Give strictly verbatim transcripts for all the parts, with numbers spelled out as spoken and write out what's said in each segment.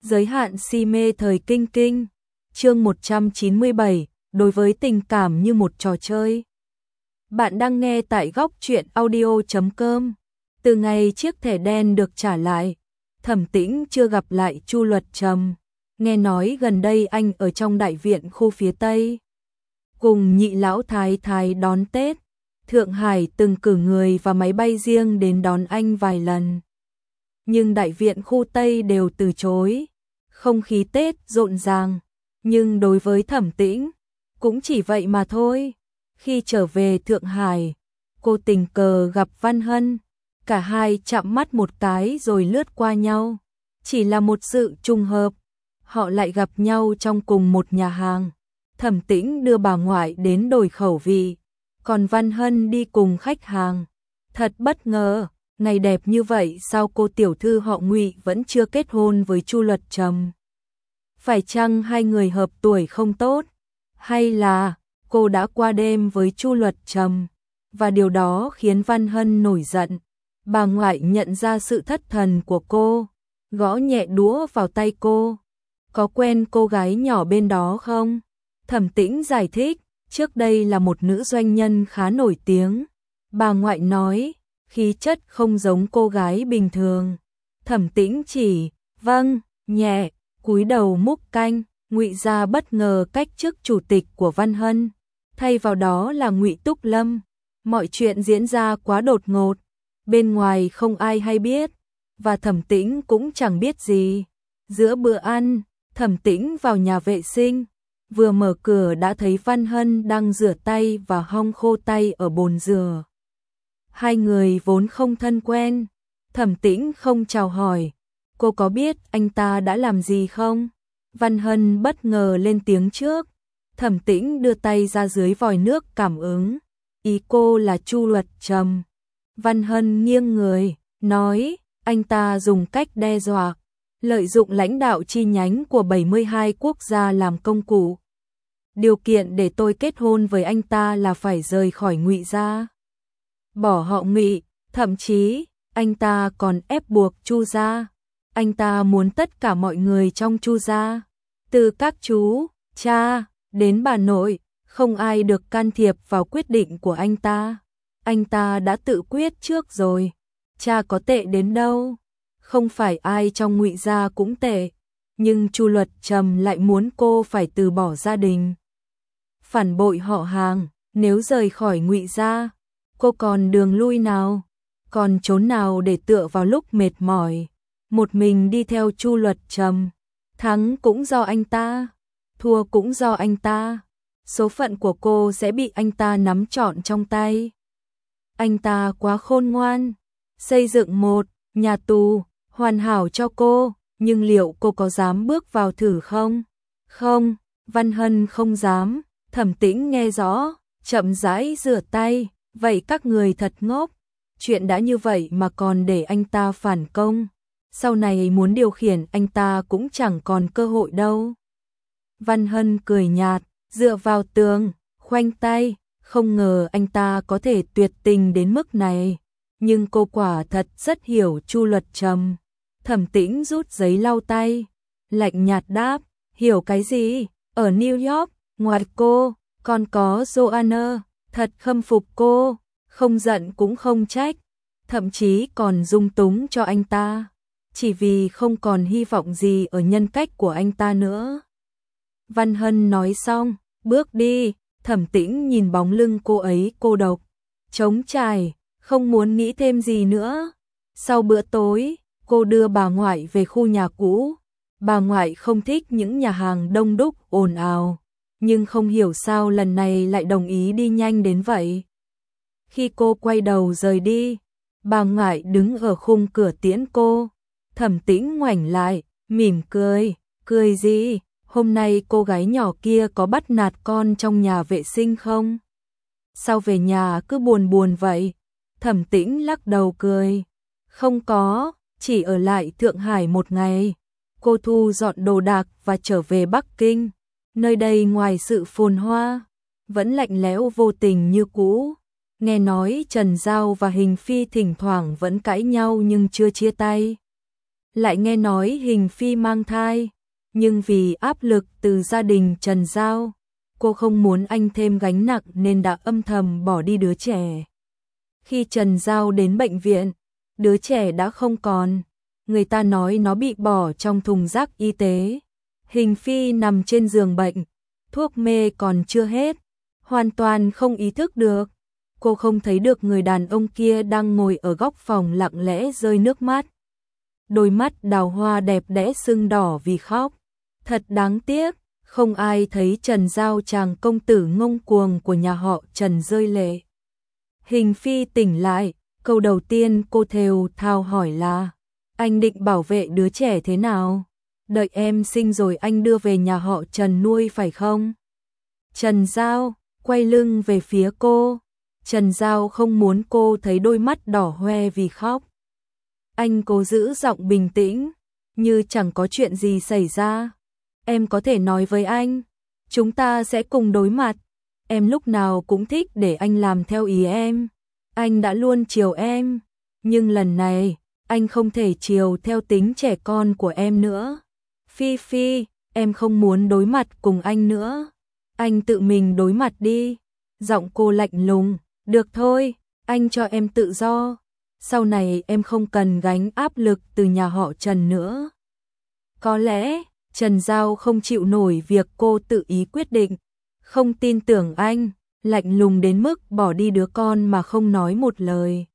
Giới hạn si mê thời kinh kinh. Chương một trăm chín mươi bảy, đối với tình cảm như một trò chơi. Bạn đang nghe tại góc truyện audio chấm com. Từ ngày chiếc thẻ đen được trả lại, Thẩm Tĩnh chưa gặp lại Chu Luật Trầm. Nghe nói gần đây anh ở trong đại viện khu phía Tây, cùng nhị lão thái thái đón Tết. Thượng Hải từng cử người và máy bay riêng đến đón anh vài lần, nhưng đại viện khu Tây đều từ chối. Không khí Tết rộn ràng, nhưng đối với Thẩm Tĩnh cũng chỉ vậy mà thôi. Khi trở về Thượng Hải, cô tình cờ gặp Văn Hân, cả hai chạm mắt một cái rồi lướt qua nhau. Chỉ là một sự trùng hợp, họ lại gặp nhau trong cùng một nhà hàng. Thẩm Tĩnh đưa bà ngoại đến đổi khẩu vị, còn Văn Hân đi cùng khách hàng. Thật bất ngờ, ngày đẹp như vậy sao cô tiểu thư họ Ngụy vẫn chưa kết hôn với Chu Luật Trầm? Phải chăng hai người hợp tuổi không tốt, hay là cô đã qua đêm với Chu Luật Trầm? Và điều đó khiến Văn Hân nổi giận. Bà ngoại nhận ra sự thất thần của cô, gõ nhẹ đũa vào tay cô. Có quen cô gái nhỏ bên đó không? Thẩm Tĩnh giải thích, trước đây là một nữ doanh nhân khá nổi tiếng. Bà ngoại nói, khí chất không giống cô gái bình thường. Thẩm Tĩnh chỉ, vâng, nhẹ, cúi đầu múc canh. Ngụy gia bất ngờ cách chức chủ tịch của Văn Hân, thay vào đó là Ngụy Túc Lâm. Mọi chuyện diễn ra quá đột ngột, bên ngoài không ai hay biết, và Thẩm Tĩnh cũng chẳng biết gì. Giữa bữa ăn, Thẩm Tĩnh vào nhà vệ sinh, vừa mở cửa đã thấy Văn Hân đang rửa tay và hong khô tay ở bồn rửa. Hai người vốn không thân quen, Thẩm Tĩnh không chào hỏi. Cô có biết anh ta đã làm gì không? Văn Hân bất ngờ lên tiếng trước. Thẩm Tĩnh đưa tay ra dưới vòi nước cảm ứng. Ý cô là Chu Luật Trầm. Văn Hân nghiêng người, nói, anh ta dùng cách đe dọa, lợi dụng lãnh đạo chi nhánh của bảy mươi hai quốc gia làm công cụ. Điều kiện để tôi kết hôn với anh ta là phải rời khỏi Ngụy gia, bỏ họ Ngụy, thậm chí anh ta còn ép buộc Chu gia. Anh ta muốn tất cả mọi người trong Chu gia, từ các chú, cha, đến bà nội, không ai được can thiệp vào quyết định của anh ta. Anh ta đã tự quyết trước rồi. Cha có tệ đến đâu? Không phải ai trong Ngụy gia cũng tệ, nhưng Chu Luật Trầm lại muốn cô phải từ bỏ gia đình, phản bội họ hàng. Nếu rời khỏi Ngụy gia, cô còn đường lui nào, còn chốn nào để tựa vào lúc mệt mỏi? Một mình đi theo Chu Luật Trầm, thắng cũng do anh ta, thua cũng do anh ta. Số phận của cô sẽ bị anh ta nắm trọn trong tay. Anh ta quá khôn ngoan, xây dựng một nhà tù hoàn hảo cho cô, nhưng liệu cô có dám bước vào thử không? Không, Văn Hân không dám. Thẩm Tĩnh nghe rõ, chậm rãi rửa tay. Vậy các người thật ngốc, chuyện đã như vậy mà còn để anh ta phản công. Sau này muốn điều khiển anh ta cũng chẳng còn cơ hội đâu. Văn Hân cười nhạt, dựa vào tường, khoanh tay. Không ngờ anh ta có thể tuyệt tình đến mức này, nhưng cô quả thật rất hiểu Chu Luật Trầm. Thẩm Tĩnh rút giấy lau tay, lạnh nhạt đáp, hiểu cái gì? Ở New York, ngoài cô, còn có Joanna, thật khâm phục cô, không giận cũng không trách, thậm chí còn dung túng cho anh ta, chỉ vì không còn hy vọng gì ở nhân cách của anh ta nữa. Văn Hân nói xong, bước đi. Thẩm Tĩnh nhìn bóng lưng cô ấy cô độc, trống trải, không muốn nghĩ thêm gì nữa. Sau bữa tối, cô đưa bà ngoại về khu nhà cũ. Bà ngoại không thích những nhà hàng đông đúc ồn ào, nhưng không hiểu sao lần này lại đồng ý đi nhanh đến vậy. Khi cô quay đầu rời đi, bà ngoại đứng ở khung cửa tiễn cô. Thẩm Tĩnh ngoảnh lại, mỉm cười, cười gì? Hôm nay cô gái nhỏ kia có bắt nạt con trong nhà vệ sinh không? Sao về nhà cứ buồn buồn vậy? Thẩm Tĩnh lắc đầu cười. Không có, chỉ ở lại Thượng Hải một ngày. Cô thu dọn đồ đạc và trở về Bắc Kinh. Nơi đây ngoài sự phồn hoa, vẫn lạnh lẽo vô tình như cũ. Nghe nói Trần Giao và Hình Phi thỉnh thoảng vẫn cãi nhau nhưng chưa chia tay. lại nghe nói Hình Phi mang thai, nhưng vì áp lực từ gia đình Trần Giao, cô không muốn anh thêm gánh nặng nên đã âm thầm bỏ đi đứa trẻ. Khi Trần Giao đến bệnh viện, đứa trẻ đã không còn, người ta nói nó bị bỏ trong thùng rác y tế. Hình Phi nằm trên giường bệnh, thuốc mê còn chưa hết, hoàn toàn không ý thức được. Cô không thấy được người đàn ông kia đang ngồi ở góc phòng lặng lẽ rơi nước mắt. Đôi mắt đào hoa đẹp đẽ sưng đỏ vì khóc. Thật đáng tiếc, không ai thấy Trần Giao chàng công tử ngông cuồng của nhà họ Trần rơi lệ. Hình Phi tỉnh lại, câu đầu tiên cô thều thào hỏi là: anh định bảo vệ đứa trẻ thế nào? Đợi em sinh rồi anh đưa về nhà họ Trần nuôi phải không? Trần Giao quay lưng về phía cô. Trần Giao không muốn cô thấy đôi mắt đỏ hoe vì khóc. Anh cố giữ giọng bình tĩnh, như chẳng có chuyện gì xảy ra. Em có thể nói với anh, chúng ta sẽ cùng đối mặt. Em lúc nào cũng thích để anh làm theo ý em. Anh đã luôn chiều em, nhưng lần này, anh không thể chiều theo tính trẻ con của em nữa. Phi Phi, em không muốn đối mặt cùng anh nữa. Anh tự mình đối mặt đi. Giọng cô lạnh lùng. Được thôi, anh cho em tự do. Sau này em không cần gánh áp lực từ nhà họ Trần nữa. Có lẽ, Trần Giao không chịu nổi việc cô tự ý quyết định. Không tin tưởng anh, lạnh lùng đến mức bỏ đi đứa con mà không nói một lời.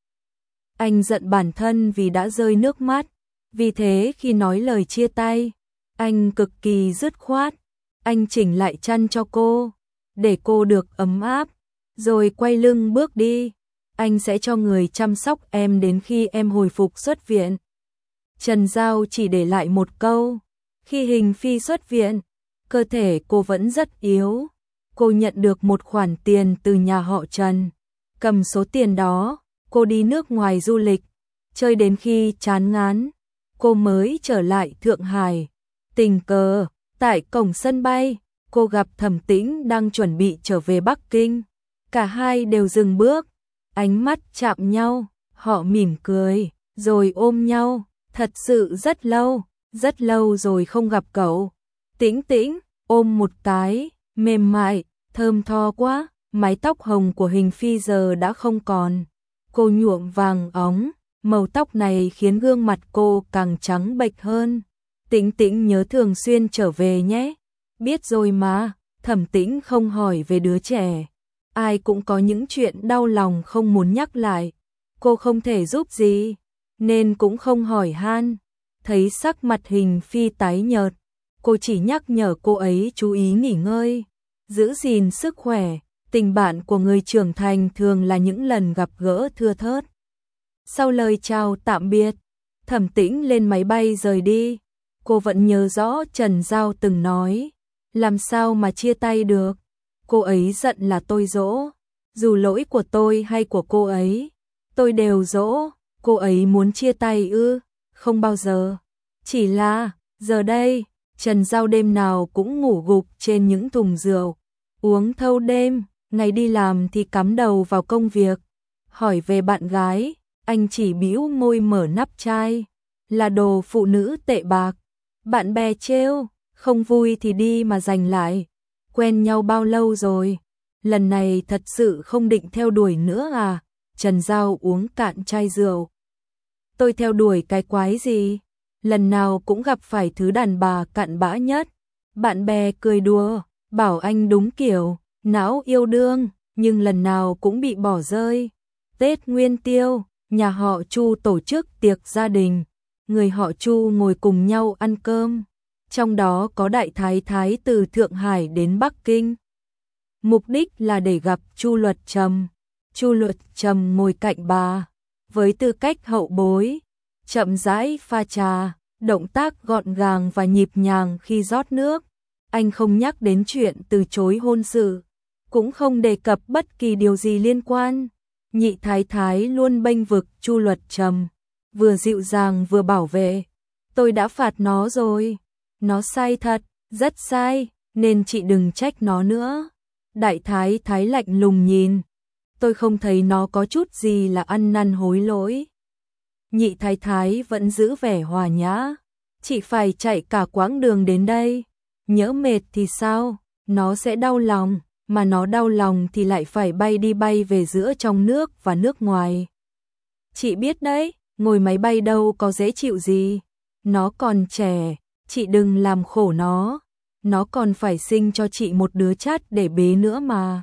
Anh giận bản thân vì đã rơi nước mắt. Vì thế khi nói lời chia tay, anh cực kỳ dứt khoát. Anh chỉnh lại chăn cho cô, để cô được ấm áp, rồi quay lưng bước đi. Anh sẽ cho người chăm sóc em đến khi em hồi phục xuất viện. Trần Giao chỉ để lại một câu. Khi Hình Phi xuất viện, cơ thể cô vẫn rất yếu. Cô nhận được một khoản tiền từ nhà họ Trần. Cầm số tiền đó, cô đi nước ngoài du lịch, chơi đến khi chán ngán, cô mới trở lại Thượng Hải. Tình cờ, tại cổng sân bay, cô gặp Thẩm Tĩnh đang chuẩn bị trở về Bắc Kinh. Cả hai đều dừng bước, ánh mắt chạm nhau, họ mỉm cười, rồi ôm nhau. Thật sự rất lâu, rất lâu rồi không gặp cậu. Tĩnh Tĩnh, ôm một cái, mềm mại, thơm tho quá. Mái tóc hồng của Hình Phi giờ đã không còn. Cô nhuộm vàng óng, màu tóc này khiến gương mặt cô càng trắng bệch hơn. Tĩnh Tĩnh nhớ thường xuyên trở về nhé. Biết rồi mà. Thẩm Tĩnh không hỏi về đứa trẻ. Ai cũng có những chuyện đau lòng không muốn nhắc lại. Cô không thể giúp gì, nên cũng không hỏi han. Thấy sắc mặt Hình Phi tái nhợt, cô chỉ nhắc nhở cô ấy chú ý nghỉ ngơi, giữ gìn sức khỏe. Tình bạn của người trưởng thành thường là những lần gặp gỡ thưa thớt. Sau lời chào tạm biệt, Thẩm Tĩnh lên máy bay rời đi. Cô vẫn nhớ rõ Trần Giao từng nói, làm sao mà chia tay được. Cô ấy giận là tôi dỗ. Dù lỗi của tôi hay của cô ấy, tôi đều dỗ. Cô ấy muốn chia tay ư? Không bao giờ. Chỉ là, giờ đây, Trần Giao đêm nào cũng ngủ gục trên những thùng rượu, uống thâu đêm. Ngày đi làm thì cắm đầu vào công việc. Hỏi về bạn gái, anh chỉ bĩu môi mở nắp chai. Là đồ phụ nữ tệ bạc. Bạn bè trêu, không vui thì đi mà giành lại. Quen nhau bao lâu rồi? Lần này thật sự không định theo đuổi nữa à? Trần Giao uống cạn chai rượu. Tôi theo đuổi cái quái gì? Lần nào cũng gặp phải thứ đàn bà cặn bã nhất. Bạn bè cười đùa, bảo anh đúng kiểu não yêu đương, nhưng lần nào cũng bị bỏ rơi. Tết Nguyên Tiêu, nhà họ Chu tổ chức tiệc gia đình. Người họ Chu ngồi cùng nhau ăn cơm. Trong đó có đại thái thái từ Thượng Hải đến Bắc Kinh. Mục đích là để gặp Chu Luật Trầm. Chu Luật Trầm ngồi cạnh bà, với tư cách hậu bối, chậm rãi pha trà, động tác gọn gàng và nhịp nhàng khi rót nước. Anh không nhắc đến chuyện từ chối hôn sự, cũng không đề cập bất kỳ điều gì liên quan. Nhị thái thái luôn bênh vực Chu Luật Trầm, vừa dịu dàng vừa bảo vệ. Tôi đã phạt nó rồi, nó sai thật, rất sai, nên chị đừng trách nó nữa. Đại thái thái lạnh lùng nhìn, tôi không thấy nó có chút gì là ăn năn hối lỗi. Nhị thái thái vẫn giữ vẻ hòa nhã. Chị phải chạy cả quãng đường đến đây. Nhỡ mệt thì sao? Nó sẽ đau lòng, mà nó đau lòng thì lại phải bay đi bay về giữa trong nước và nước ngoài. Chị biết đấy, ngồi máy bay đâu có dễ chịu gì. Nó còn trẻ, chị đừng làm khổ nó. Nó còn phải sinh cho chị một đứa chát để bế nữa mà.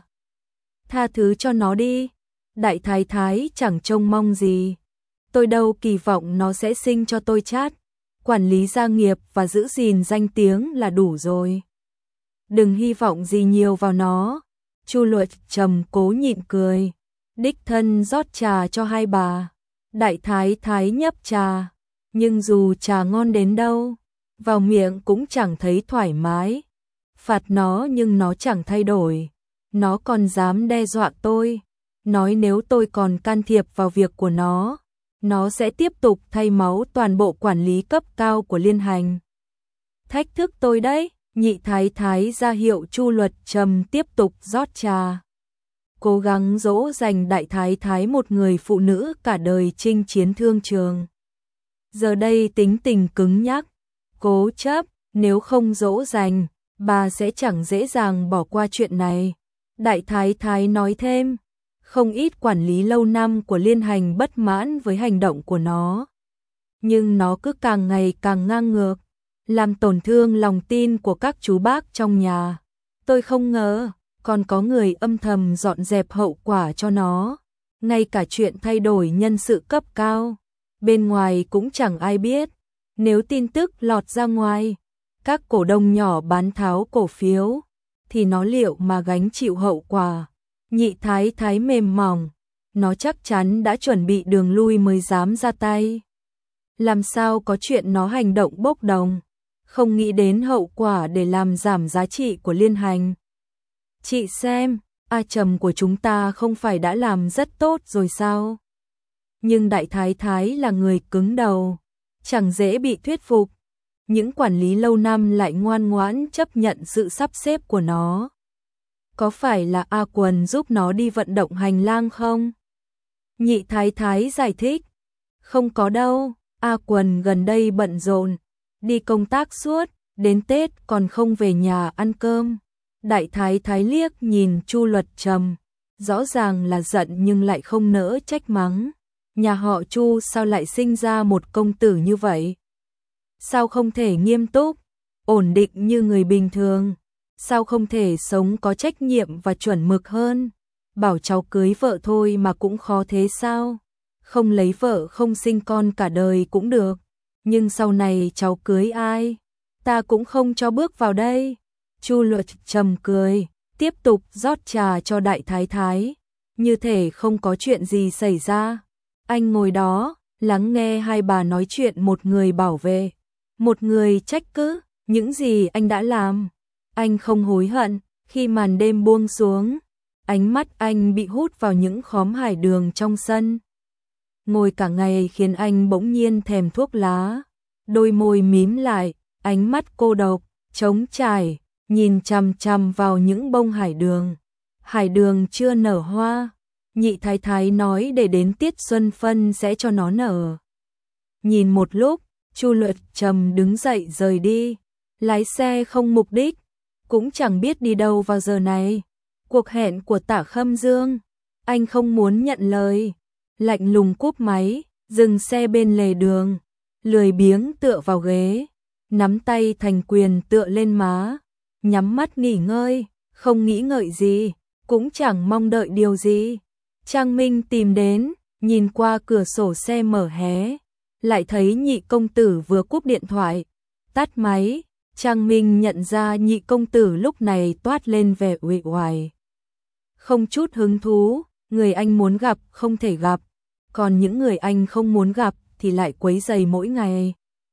Tha thứ cho nó đi. Đại thái thái chẳng trông mong gì. Tôi đâu kỳ vọng nó sẽ sinh cho tôi chát. Quản lý gia nghiệp và giữ gìn danh tiếng là đủ rồi. Đừng hy vọng gì nhiều vào nó. Chu Luật Trầm cố nhịn cười. Đích thân rót trà cho hai bà. Đại thái thái nhấp trà. Nhưng dù trà ngon đến đâu, vào miệng cũng chẳng thấy thoải mái. Phạt nó nhưng nó chẳng thay đổi. Nó còn dám đe dọa tôi. Nói nếu tôi còn can thiệp vào việc của nó, nó sẽ tiếp tục thay máu toàn bộ quản lý cấp cao của liên hành. Thách thức tôi đấy. Nhị thái thái ra hiệu Chu Luật Trầm tiếp tục rót trà. Cố gắng dỗ dành đại thái thái một người phụ nữ cả đời chinh chiến thương trường. Giờ đây tính tình cứng nhắc, cố chấp, nếu không dỗ dành, bà sẽ chẳng dễ dàng bỏ qua chuyện này. Đại thái thái nói thêm, không ít quản lý lâu năm của liên hành bất mãn với hành động của nó. Nhưng nó cứ càng ngày càng ngang ngược, làm tổn thương lòng tin của các chú bác trong nhà. Tôi không ngờ, còn có người âm thầm dọn dẹp hậu quả cho nó. Ngay cả chuyện thay đổi nhân sự cấp cao, bên ngoài cũng chẳng ai biết. Nếu tin tức lọt ra ngoài, các cổ đông nhỏ bán tháo cổ phiếu, thì nó liệu mà gánh chịu hậu quả. Nhị thái thái mềm mỏng, nó chắc chắn đã chuẩn bị đường lui mới dám ra tay. Làm sao có chuyện nó hành động bốc đồng, không nghĩ đến hậu quả để làm giảm giá trị của liên hành. Chị xem, A Trầm của chúng ta không phải đã làm rất tốt rồi sao? Nhưng đại thái thái là người cứng đầu, chẳng dễ bị thuyết phục. Những quản lý lâu năm lại ngoan ngoãn chấp nhận sự sắp xếp của nó. Có phải là A Quần giúp nó đi vận động hành lang không? Nhị thái thái giải thích. Không có đâu, A Quần gần đây bận rộn, đi công tác suốt, đến Tết còn không về nhà ăn cơm. Đại thái thái liếc nhìn Chu Luật Trầm, rõ ràng là giận nhưng lại không nỡ trách mắng. Nhà họ Chu sao lại sinh ra một công tử như vậy? Sao không thể nghiêm túc, ổn định như người bình thường? Sao không thể sống có trách nhiệm và chuẩn mực hơn? Bảo cháu cưới vợ thôi mà cũng khó thế sao? Không lấy vợ không sinh con cả đời cũng được. Nhưng sau này cháu cưới ai? Ta cũng không cho bước vào đây. Chu Luật Trầm cười, tiếp tục rót trà cho đại thái thái, như thể không có chuyện gì xảy ra. Anh ngồi đó, lắng nghe hai bà nói chuyện, một người bảo vệ, một người trách cứ những gì anh đã làm. Anh không hối hận. Khi màn đêm buông xuống, ánh mắt anh bị hút vào những khóm hải đường trong sân. Ngồi cả ngày khiến anh bỗng nhiên thèm thuốc lá. Đôi môi mím lại, ánh mắt cô độc, trống trải, nhìn chằm chằm vào những bông hải đường. Hải đường chưa nở hoa. Nhị thái thái nói để đến tiết xuân phân sẽ cho nó nở. Nhìn một lúc, Chu Luật Trầm đứng dậy rời đi. Lái xe không mục đích, cũng chẳng biết đi đâu vào giờ này. Cuộc hẹn của Tả Khâm Dương, anh không muốn nhận lời. Lạnh lùng cúp máy, dừng xe bên lề đường, lười biếng tựa vào ghế, nắm tay thành quyền tựa lên má, nhắm mắt nghỉ ngơi, không nghĩ ngợi gì, cũng chẳng mong đợi điều gì. Trang Minh tìm đến, nhìn qua cửa sổ xe mở hé, lại thấy nhị công tử vừa cúp điện thoại, tắt máy. Trang Minh nhận ra nhị công tử lúc này toát lên vẻ uể oải, không chút hứng thú. Người anh muốn gặp không thể gặp, còn những người anh không muốn gặp thì lại quấy rầy mỗi ngày.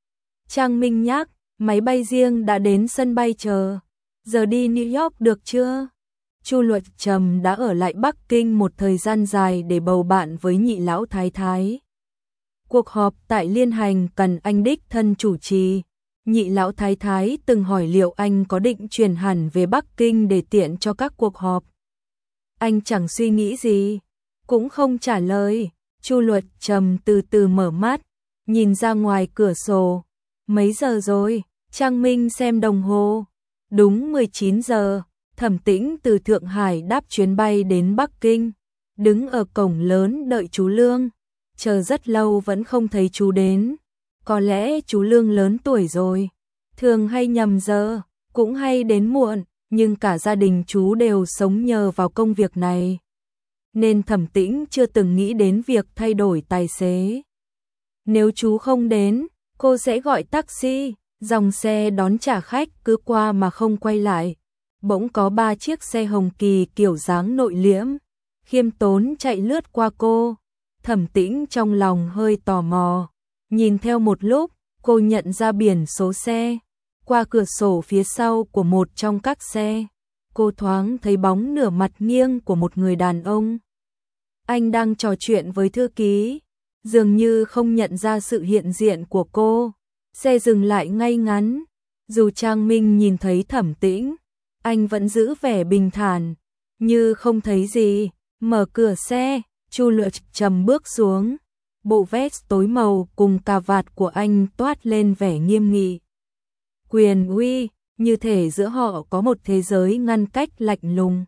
Trang Minh nhắc, máy bay riêng đã đến sân bay chờ, giờ đi New York được chưa? Chu Luật Trầm đã ở lại Bắc Kinh một thời gian dài để bầu bạn với nhị lão thái thái. Cuộc họp tại liên hành cần anh đích thân chủ trì. Nhị lão thái thái từng hỏi liệu anh có định chuyển hẳn về Bắc Kinh để tiện cho các cuộc họp. Anh chẳng suy nghĩ gì, cũng không trả lời. Chu Luật Trầm từ từ mở mắt, nhìn ra ngoài cửa sổ. Mấy giờ rồi? Trang Minh xem đồng hồ. Đúng mười chín giờ. Thẩm Tĩnh từ Thượng Hải đáp chuyến bay đến Bắc Kinh, đứng ở cổng lớn đợi chú Lương. Chờ rất lâu vẫn không thấy chú đến. Có lẽ chú Lương lớn tuổi rồi, thường hay nhầm giờ, cũng hay đến muộn, nhưng cả gia đình chú đều sống nhờ vào công việc này, nên Thẩm Tĩnh chưa từng nghĩ đến việc thay đổi tài xế. Nếu chú không đến, cô sẽ gọi taxi, dòng xe đón trả khách cứ qua mà không quay lại. Bỗng có ba chiếc xe hồng kỳ kiểu dáng nội liễm, khiêm tốn chạy lướt qua cô. Thẩm Tĩnh trong lòng hơi tò mò, nhìn theo một lúc, cô nhận ra biển số xe. Qua cửa sổ phía sau của một trong các xe, cô thoáng thấy bóng nửa mặt nghiêng của một người đàn ông. Anh đang trò chuyện với thư ký, dường như không nhận ra sự hiện diện của cô. Xe dừng lại ngay ngắn. Dù Trang Minh nhìn thấy Thẩm Tĩnh, anh vẫn giữ vẻ bình thản, như không thấy gì. Mở cửa xe, Chu Luật Trầm bước xuống. Bộ vest tối màu cùng cà vạt của anh toát lên vẻ nghiêm nghị, quyền uy, như thể giữa họ có một thế giới ngăn cách lạnh lùng.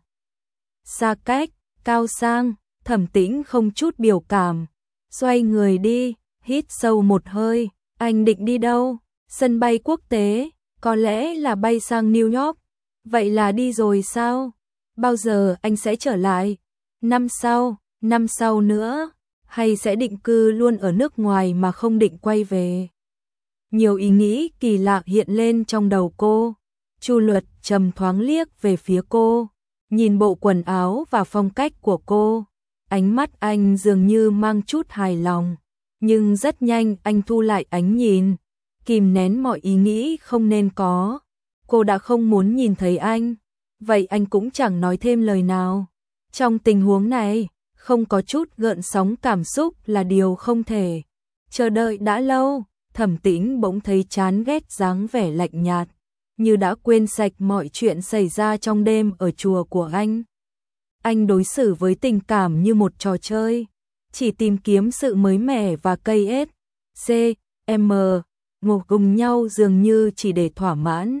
Xa cách, cao sang. Thẩm Tĩnh không chút biểu cảm, xoay người đi, hít sâu một hơi. Anh định đi đâu? Sân bay quốc tế, có lẽ là bay sang New York. Vậy là đi rồi sao? Bao giờ anh sẽ trở lại? Năm sau, năm sau nữa, hay sẽ định cư luôn ở nước ngoài mà không định quay về? Nhiều ý nghĩ kỳ lạ hiện lên trong đầu cô. Chu Luật Trầm thoáng liếc về phía cô, nhìn bộ quần áo và phong cách của cô. Ánh mắt anh dường như mang chút hài lòng, nhưng rất nhanh anh thu lại ánh nhìn, kìm nén mọi ý nghĩ không nên có. Cô đã không muốn nhìn thấy anh, vậy anh cũng chẳng nói thêm lời nào. Trong tình huống này, không có chút gợn sóng cảm xúc là điều không thể. Chờ đợi đã lâu, Thẩm Tĩnh bỗng thấy chán ghét dáng vẻ lạnh nhạt, như đã quên sạch mọi chuyện xảy ra trong đêm ở chùa của anh. Anh đối xử với tình cảm như một trò chơi, chỉ tìm kiếm sự mới mẻ và cây ết, C, M, ngồi cùng nhau dường như chỉ để thỏa mãn.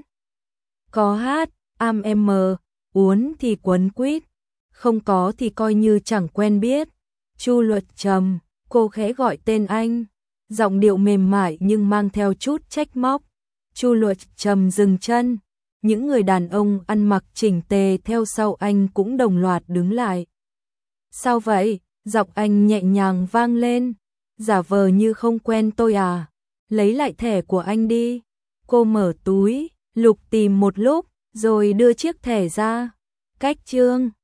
Có hát, am M, uốn thì quấn quýt, không có thì coi như chẳng quen biết. Chu Luật Trầm, cô khẽ gọi tên anh, giọng điệu mềm mại nhưng mang theo chút trách móc. Chu Luật Trầm dừng chân. Những người đàn ông ăn mặc chỉnh tề theo sau anh cũng đồng loạt đứng lại. Sao vậy? Giọng anh nhẹ nhàng vang lên. Giả vờ như không quen tôi à? Lấy lại thẻ của anh đi. Cô mở túi, lục tìm một lúc, rồi đưa chiếc thẻ ra. Cách chương